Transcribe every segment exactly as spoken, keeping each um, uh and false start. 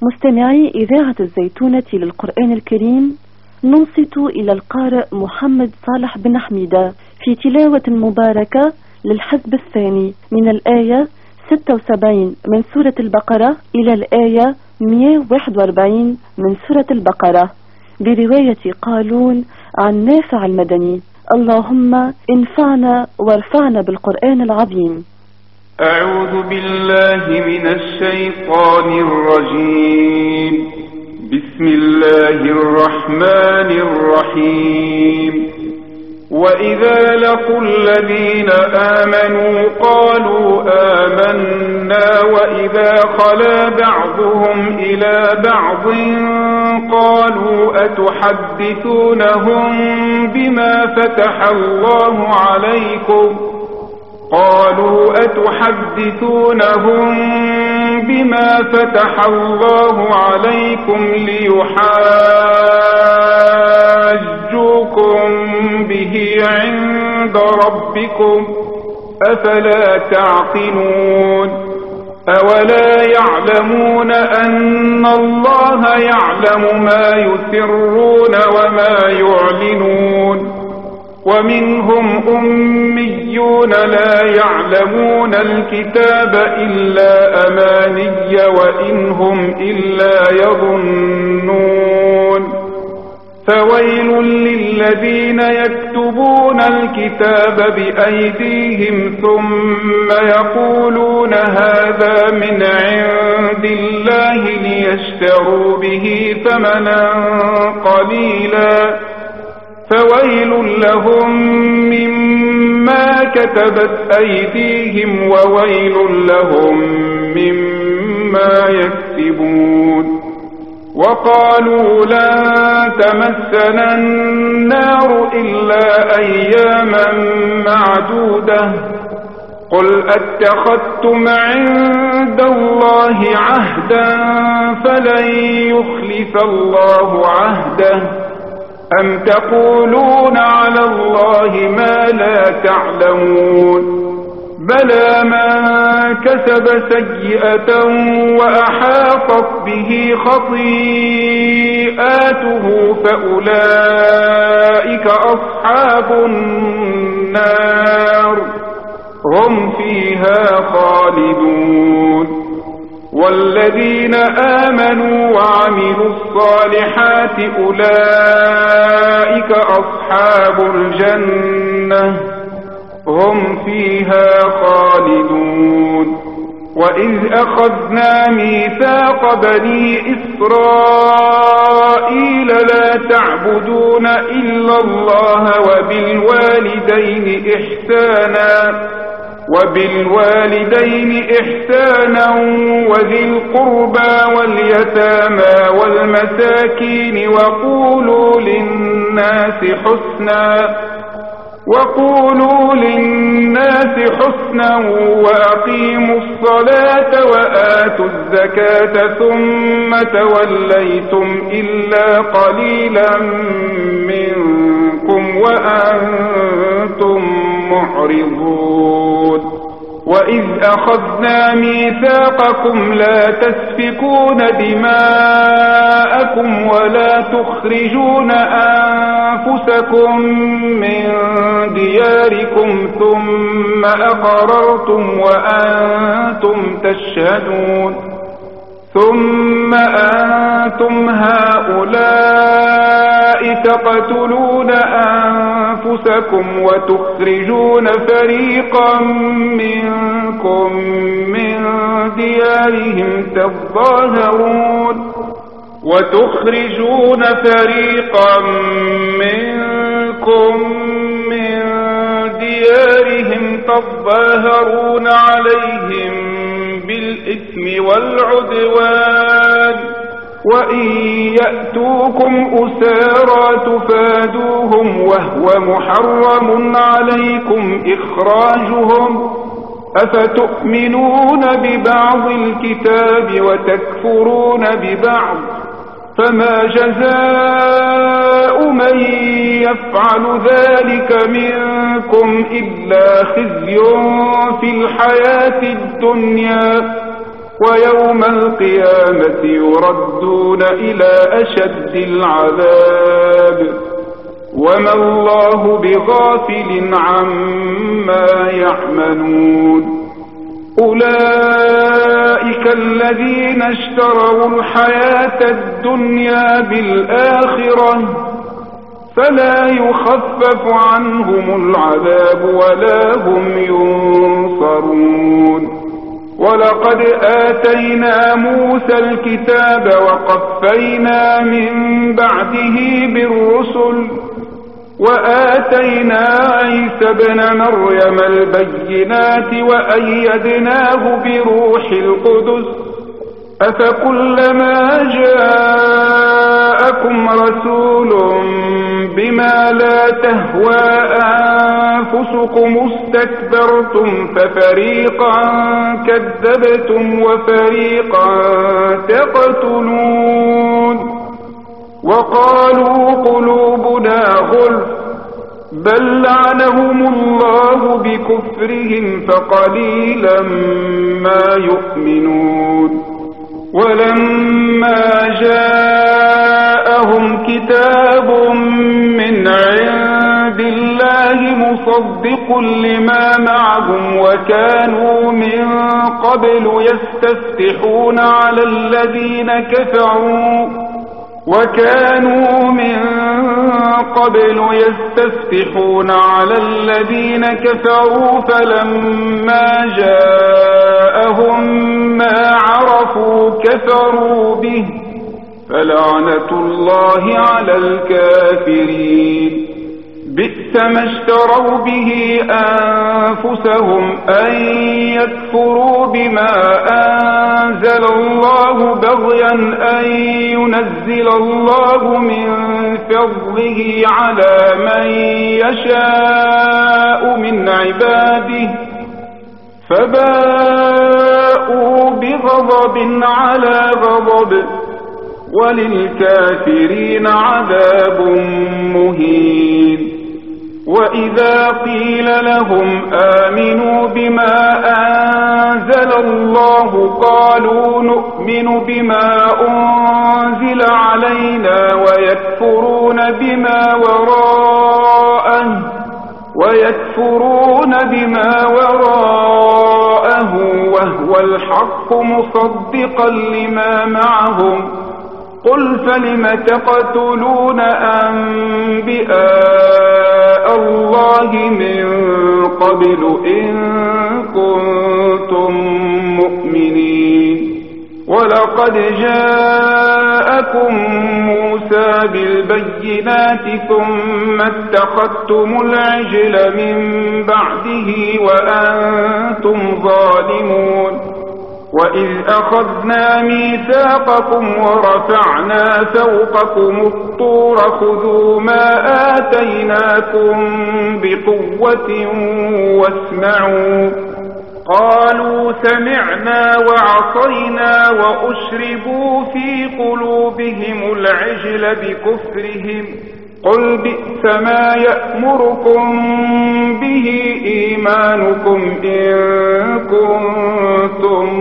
مستمعي إذاعة الزيتونة للقرآن الكريم، ننصت إلى القارئ محمد صالح بن حميدة في تلاوة مباركة للحزب الثاني من الآية ستة وسبعين من سورة البقرة إلى الآية مئة وواحد وأربعين من سورة البقرة برواية قالون عن نافع المدني. اللهم انفعنا وارفعنا بالقرآن العظيم. أعوذ بالله من الشيطان الرجيم. بسم الله الرحمن الرحيم. وإذا لقوا الذين آمنوا قالوا آمنا وإذا خلا بعضهم إلى بعض قالوا أتحدثونهم بما فتح الله عليكم قالوا أتحدثونهم بما فتح الله عليكم ليحاجوكم به عند ربكم أفلا تعقلون أولا يعلمون أن الله يعلم ما يسرون وما يعلنون ومنهم أميون لا يعلمون الكتاب إلا أماني وإنهم إلا يظنون فويل للذين يكتبون الكتاب بأيديهم ثم يقولون هذا من عند الله ليشتروا به ثمنا قليلا فويل لهم مما كتبت أيديهم وويل لهم مما يكسبون. وقالوا لن تمسنا النار إلا أياما معدودة قل أتخذتم عند الله عهدا فلن يخلف الله عهده أم تقولون على الله ما لا تعلمون بلى من كسب سيئة وأحاطت به خطيئاته فأولئك أصحاب النار هم فيها خالدون. والذين آمنوا وعملوا الصالحات أولئك أصحاب الجنة هم فيها خالدون. وإذ أخذنا ميثاق بني إسرائيل لا تعبدون إلا الله وبالوالدين إحسانا وبالوالدين إحسانا وذي القربى واليتامى والمساكين وقولوا للناس حسنا وقولوا للناس حسنا وأقيموا الصلاة وآتوا الزكاة ثم توليتم إلا قليلا منكم وأنتم معرضون. وإذ أخذنا ميثاقكم لا تسفكون دماءكم ولا تخرجون أنفسكم من دياركم ثم أقررتم وأنتم تشهدون ثم أنتم هؤلاء تقتلون أنفسكم وتخرجون فريقا منكم من ديارهم تظاهرون وتخرجون فريقا منكم من ديارهم تظاهرون عليهم بالإثم والعدوان وإن يأتوكم أسارى تفادوهم وهو محرم عليكم إخراجهم أفتؤمنون ببعض الكتاب وتكفرون ببعض فما جزاء من يفعل ذلك منكم إلا خزي في الحياة الدنيا ويوم القيامة يردون إلى أشد العذاب وما الله بغافل عما يعملون أولئك الذين اشتروا الحياة الدنيا بالآخرة فلا يخفف عنهم العذاب ولا هم ينصرون ولقد آتينا موسى الكتاب وقفينا من بعده بالرسل وآتينا عيسى ابن مريم البينات وأيدناه بروح القدس أفكلما جاءكم رسول بما لا تهوى أنفسكم استكبرتم ففريقا كذبتم وفريقا تقتلون وقالوا قلوبنا غلف بل لعنهم الله بكفرهم فقليلا ما يؤمنون ولما جاءهم كتاب من عند الله مصدق لما معهم وكانوا من قبل يستفتحون على الذين كفروا وكانوا من قبل يستفتحون على الذين كفروا فلما جاءهم ما عرفوا كفروا به فلعنة الله على الكافرين بئس ما اشتروا به أنفسهم أن يكفروا بما أنزل الله بغيا أن ينزل الله من فضله على من يشاء من عباده فباءوا بغضب على غضب وللكافرين عذاب مهين وإذا قيل لهم آمنوا بما أنزل الله قالوا نؤمن بما أنزل علينا ويكفرون بما وراءه ويكفرون بما وراءه وهو الحق مصدقا لما معهم قل فلم تقتلون أنبياء الله من قبل إن كنتم مؤمنين ولقد جاءكم موسى بالبينات ثم اتخذتم العجل من بعده وأنتم ظالمون وإذ أخذنا ميثاقكم ورفعنا فوقكم الطور خذوا ما آتيناكم بقوة واسمعوا قالوا سمعنا وعصينا وأشربوا في قلوبهم العجل بكفرهم قل بئس ما يأمركم به إيمانكم إن كنتم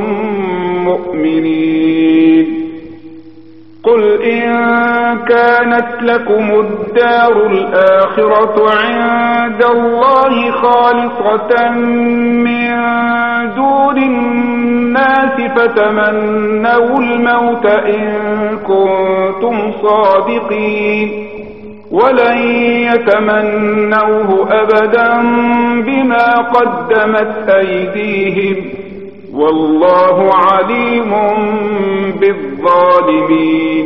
مؤمنين قل إن كانت لكم الدار الآخرة عند الله خالصة من دون الناس فتمنوا الموت إن كنتم صادقين ولن يتمنوه أبدا بما قدمت أيديهم والله عليم بالظالمين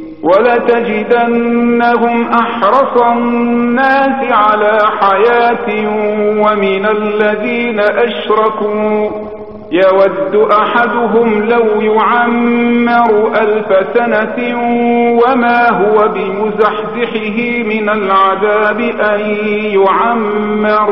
ولتجدنهم أحرص الناس على حياة ومن الذين أشركوا يود أحدهم لو يعمر ألف سنة وما هو بمزحزحه من العذاب أن يعمر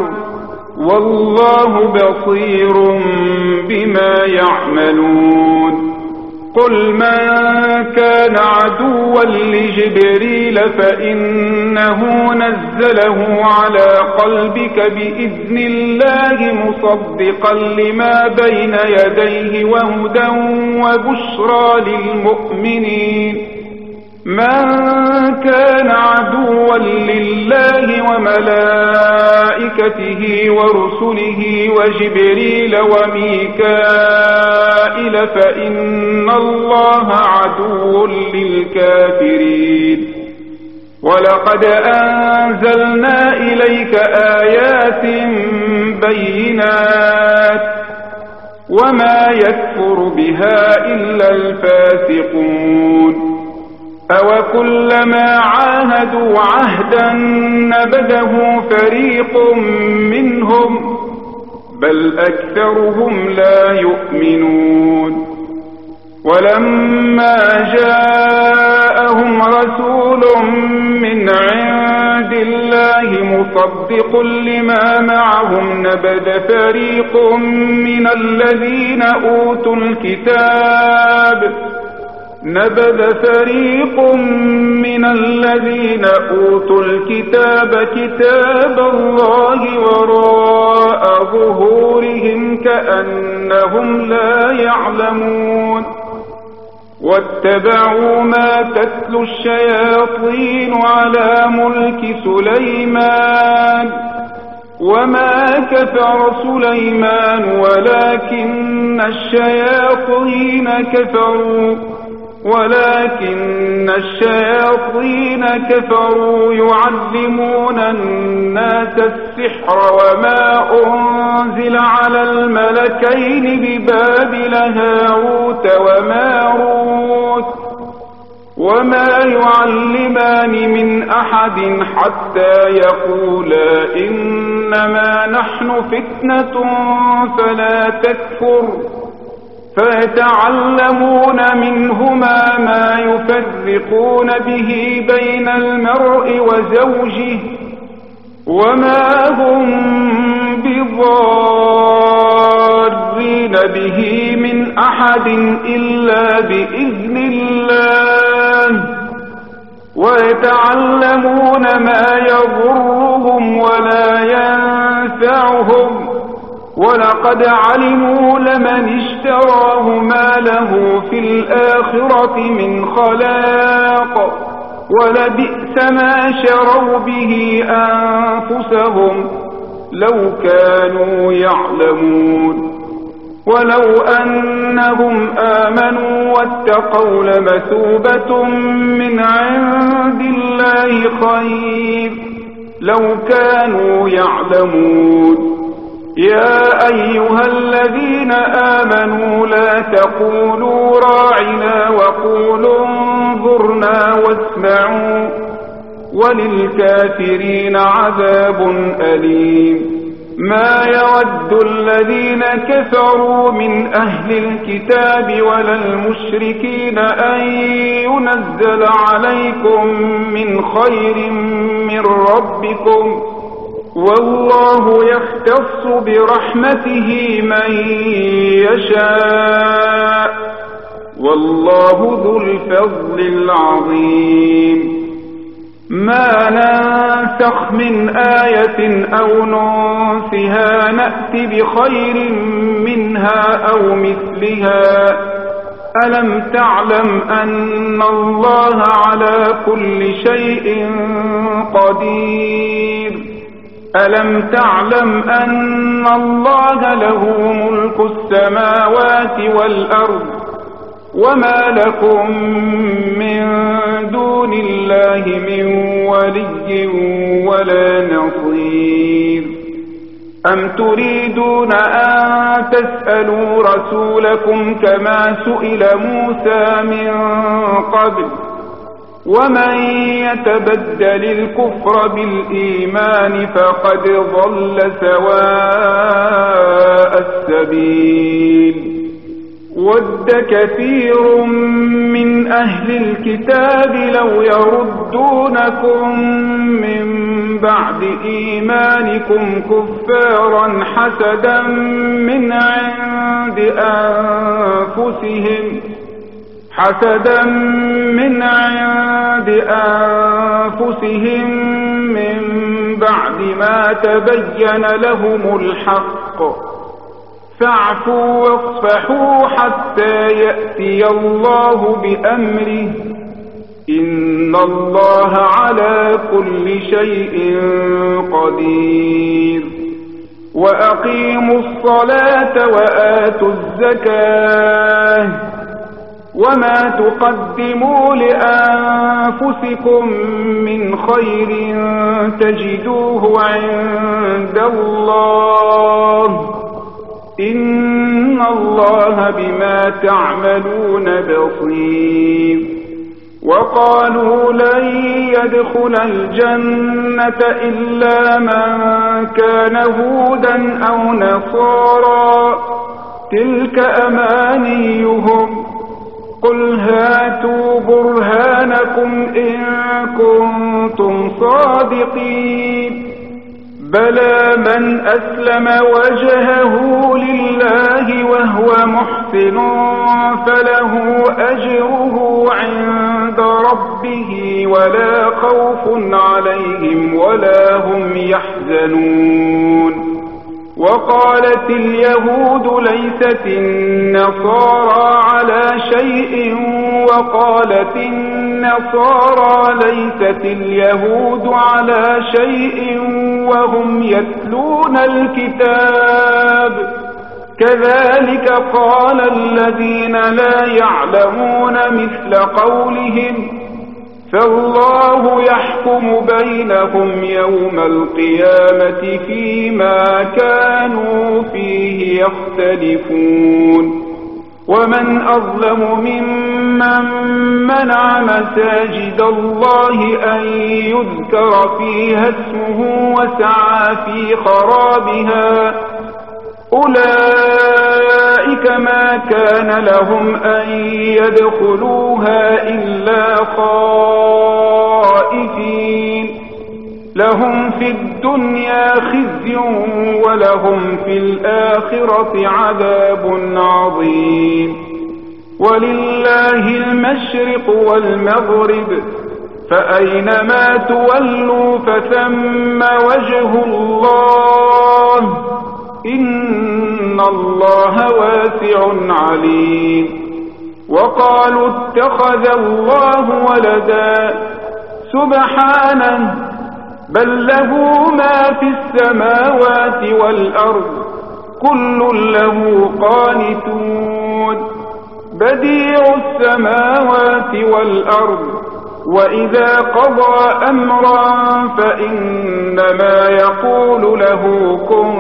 والله بصير بما يعملون قل من كان عدوا لجبريل فإنه نزله على قلبك بإذن الله مصدقا لما بين يديه وهدى وبشرى للمؤمنين. من كان عدوا لله وملائكته ورسله وجبريل وميكائيل فإن الله عدو للكافرين. ولقد أنزلنا إليك آيات بينات وما يكفر بها إلا الفاسقون. أوكلما عاهدوا عهدا نبذه فريق منهم بل أكثرهم لا يؤمنون. ولما جاءهم رسول من عند الله مصدق لما معهم نبذ فريق من الذين أوتوا الكتاب نبذ فريق من الذين أوتوا الكتاب كتاب الله وراء ظهورهم كأنهم لا يعلمون. واتبعوا ما تتلو الشياطين على ملك سليمان وما كفر سليمان ولكن الشياطين كفروا ولكن الشياطين كفروا يعلمون الناس السحر وما أنزل على الملكين ببابل هاروت وماروت وما يعلمان من أحد حتى يقولا إنما نحن فتنة فلا تكفر فيتعلمون منهما ما يفرقون به بين المرء وزوجه وما هم بضارين به من أحد إلا بإذن الله ويتعلمون ما يضرهم ولا ينفعهم ولقد علموا لمن اشتراه ما له في الآخرة من خلاق ولبئس ما شروا به أنفسهم لو كانوا يعلمون. ولو أنهم آمنوا واتقوا لمثوبة من عند الله خير لو كانوا يعلمون. يا أيها الذين آمنوا لا تقولوا راعنا وقولوا انظرنا واسمعوا وللكافرين عذاب أليم. ما يود الذين كفروا من أهل الكتاب ولا المشركين أن ينزل عليكم من خير من ربكم والله يختص برحمته من يشاء والله ذو الفضل العظيم. ما ننسخ من آية أو ننسها نأت بخير منها أو مثلها ألم تعلم أن الله على كل شيء قدير. ألم تعلم أن الله له ملك السماوات والأرض وما لكم من دون الله من ولي ولا نصير. أم تريدون أن تسألوا رسولكم كما سئل موسى من قبل ومن يتبدل الكفر بالإيمان فقد ضل سواء السبيل. ود كثير من أهل الكتاب لو يردونكم من بعد إيمانكم كفارا حسدا من عند أنفسهم حسدا من عند أنفسهم من بعد ما تبين لهم الحق فاعفوا واصفحوا حتى يأتي الله بأمره إن الله على كل شيء قدير وأقيموا الصلاة وآتوا الزكاة وما تقدموا لأنفسكم من خير تجدوه عند الله إن الله بما تعملون بصير وقالوا لن يدخل الجنة إلا من كان هودا أو نصارى تلك أمانيهم قل هاتوا برهانكم إن كنتم صادقين بلى من أسلم وجهه لله وهو محسن فله أجره عند ربه ولا خوف عليهم ولا هم يحزنون وقالت اليهود ليست النصارى على شيء وقالت النصارى ليست اليهود على شيء وهم يتلون الكتاب كذلك قال الذين لا يعلمون مثل قولهم فالله يحكم بينهم يوم القيامة فيما كانوا فيه يختلفون ومن أظلم ممن منع مساجد الله أن يذكر فيها اسمه وسعى في خرابها أولئك ما كان لهم أن يدخلوها إلا خائفين لهم في الدنيا خزي ولهم في الآخرة عذاب عظيم ولله المشرق والمغرب فأينما تولوا فثم وجه الله إن الله واسع عليم وقالوا اتخذ الله ولدا سبحانه بل له ما في السماوات والأرض كل له قانتون بديع السماوات والأرض وإذا قضى أمرا فإنما يقول له كن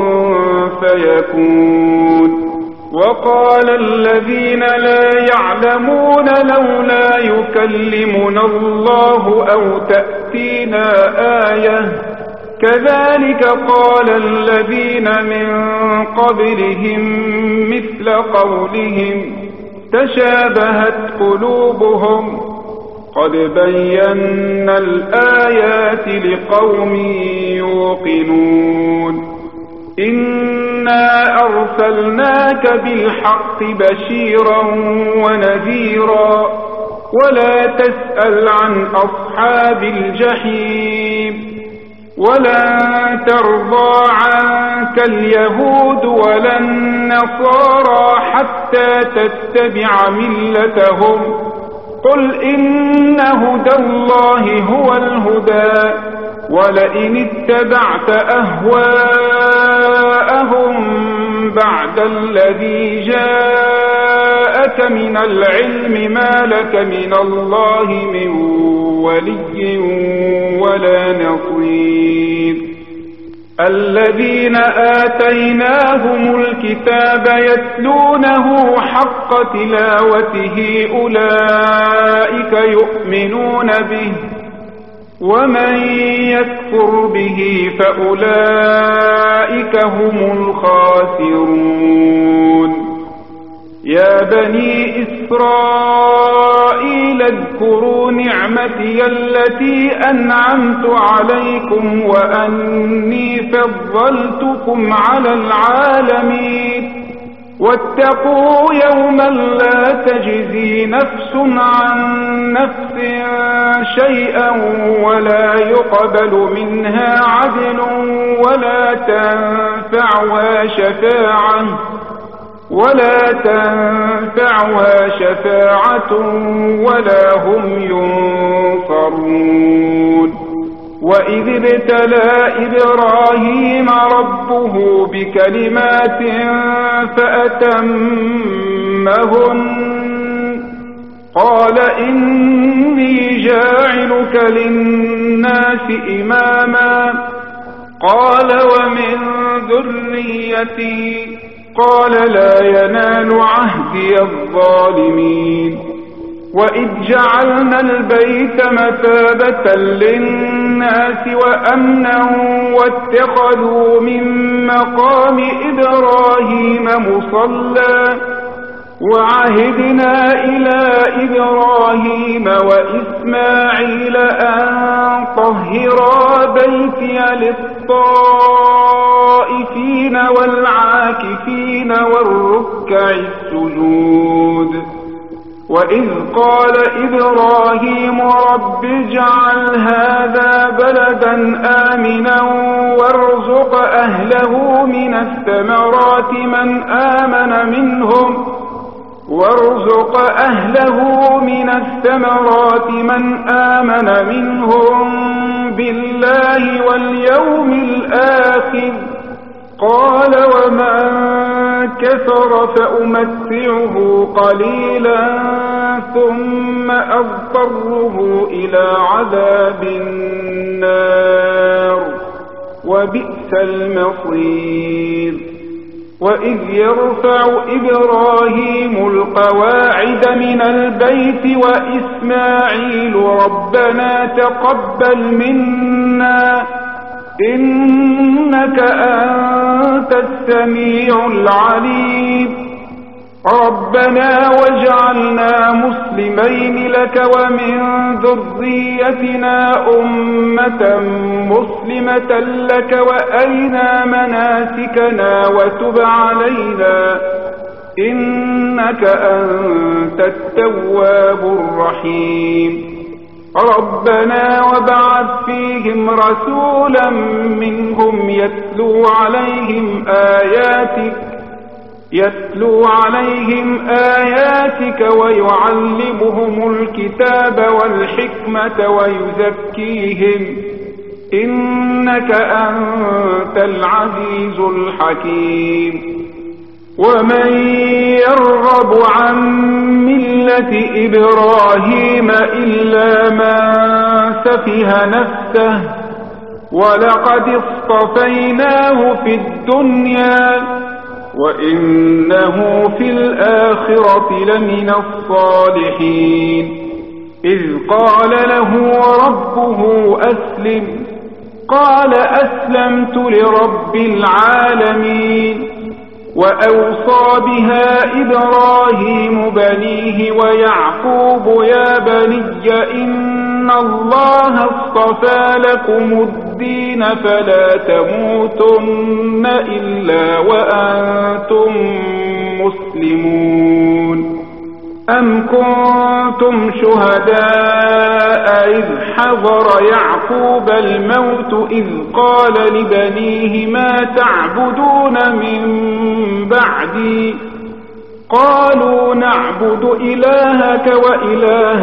فيكون وقال الذين لا يعلمون لولا يكلمنا الله أو تأتينا آية كذلك قال الذين من قبلهم مثل قولهم تشابهت قلوبهم قد بينا الآيات لقوم يوقنون إنا أرسلناك بالحق بشيرا ونذيرا ولا تسأل عن أصحاب الجحيم ولن ترضى عنك اليهود ولا النصارى حتى تتبع ملتهم قل إن هدى الله هو الهدى ولئن اتبعت أهواءهم بعد الذي جاءك من العلم ما لك من الله من ولي ولا نصير الذين آتيناهم الكتاب يتلونه حق تلاوته أولئك يؤمنون به ومن يكفر به فأولئك هم الخاسرون يا بني إسرائيل اذكروا نعمتي التي أنعمت عليكم وأني فضلتكم على العالمين واتقوا يوما لا تجزي نفس عن نفس شيئا ولا يقبل منها عدل ولا تنفعها شفاعة ولا تنفعها شفاعة ولا هم ينصرون. وإذ ابتلى إبراهيم ربه بكلمات فأتمهن قال إني جاعلك للناس إماما قال ومن ذريتي قال لا ينال عهدي الظالمين. وإذ جعلنا البيت مثابة للناس وأمنا واتخذوا من مقام إبراهيم مصلى وعهدنا إلى إبراهيم وإسماعيل أن طهرا بيتي للطائفين والعاكفين والركع السجود. وإذ قال إبراهيم رب اجعل هذا بلدا آمنا وارزق أهله من الثمرات من آمن منهم وارزق أهله من الثمرات من آمن منهم بالله واليوم الآخر قال ومن كفر فأمتعه قليلا ثم أضطره إلى عذاب النار وبئس المصير. وإذ يرفع إبراهيم القواعد من البيت وإسماعيل ربنا تقبل منا إنك أنت السميع العليم ربنا واجعلنا مسلمين لك ومن ذريتنا أمة مسلمة لك وأرنا مناسكنا وتب علينا إنك أنت التواب الرحيم. ربنا وابعث فيهم رسولا منهم يتلو عليهم آياتك يتلو عليهم آياتك ويعلمهم الكتاب والحكمة ويزكيهم إنك أنت العزيز الحكيم. ومن يرغب عن ملة إبراهيم إلا من سفه نفسه ولقد اصطفيناه في الدنيا وإنه في الآخرة لمن الصالحين. إذ قال له ربه أسلم قال أسلمت لرب العالمين. وأوصى بها إبراهيم بنيه ويعقوب يا بني إن الله اصطفى لكم الدين فلا تموتن إلا وأنتم مسلمون. أم كنتم شهداء إذ حضر يعقوب الموت إذ قال لبنيه ما تعبدون من بعدي قالوا نعبد إلهك وإله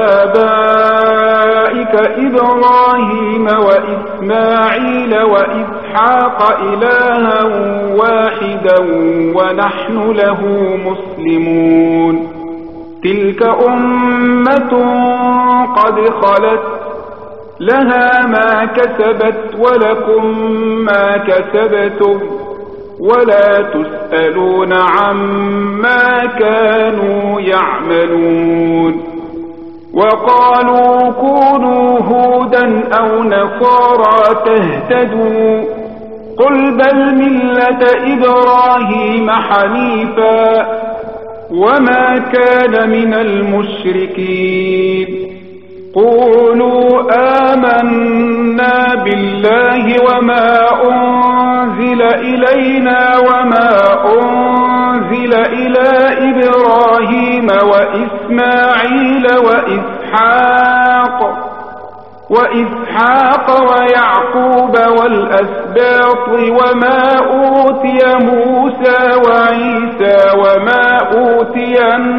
آبائك إبراهيم وإسماعيل وإسحاق إلها واحدا ونحن له مسلمون. تلك أمة قد خلت لها ما كسبت ولكم ما كسبتم ولا تسألون عما كانوا يعملون. وقالوا كونوا هودا أو نصارى تهتدوا قل بل ملة إبراهيم حنيفا وما كان من المشركين. قولوا آمنا بالله وما أنزل إلينا وما أنزل إلى إبراهيم وإسماعيل وإسحاق وإسحاق ويعقوب والأسباط وما أوتي موسى وعيسى وما أوتي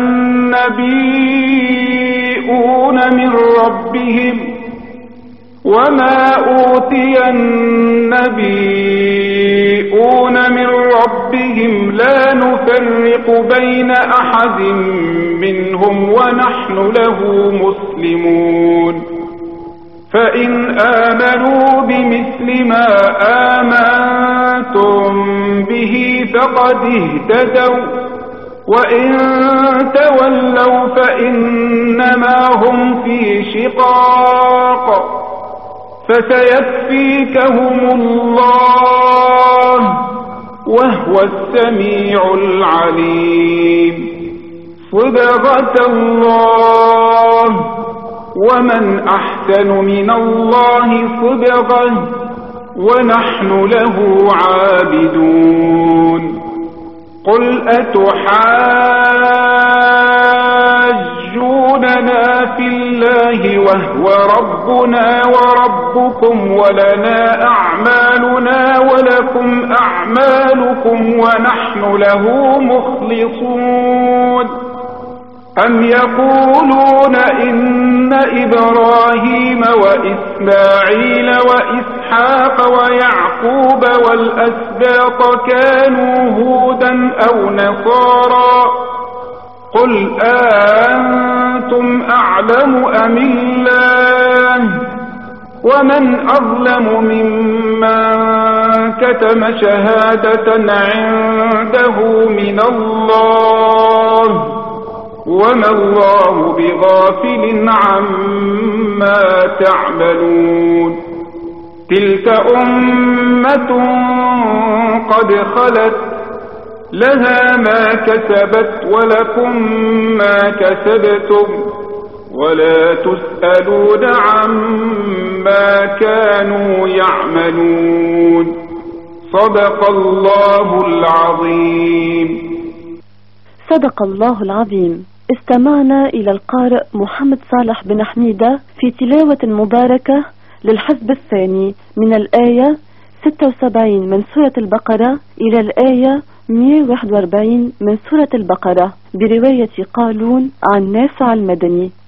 النبيون من ربهم وما أوتي النبيون من ربهم لا نفرق بين أحد منهم ونحن له مسلمون فإن آمنوا بمثل ما آمنتم به فقد اهتدوا وإن تولوا فإنما هم في شقاق فسيكفيكهم الله وهو السميع العليم صبغة الله ومن أحسن من الله صبغة ونحن له عابدون قل أتحاجوننا في الله وهو ربنا وربكم ولنا أعمالنا ولكم أعمالكم ونحن له مخلصون أم يقولون إن إبراهيم وإسماعيل وإسحاق ويعقوب والأسباط كانوا هودا أو نصارى قل أنتم أعلم أم الله ومن أظلم ممن كتم شهادة عنده من الله وما الله بغافل عما تعملون تلك أمة قد خلت لها ما كسبت ولكم ما كسبتم ولا تسألون عما كانوا يعملون صدق الله العظيم. صدق الله العظيم. استمعنا إلى القارئ محمد صالح بن حميدة في تلاوة مباركة للحزب الثاني من الآية ستة وسبعين من سورة البقرة إلى الآية مئة وواحد وأربعين من سورة البقرة برواية قالون عن نافع المدني.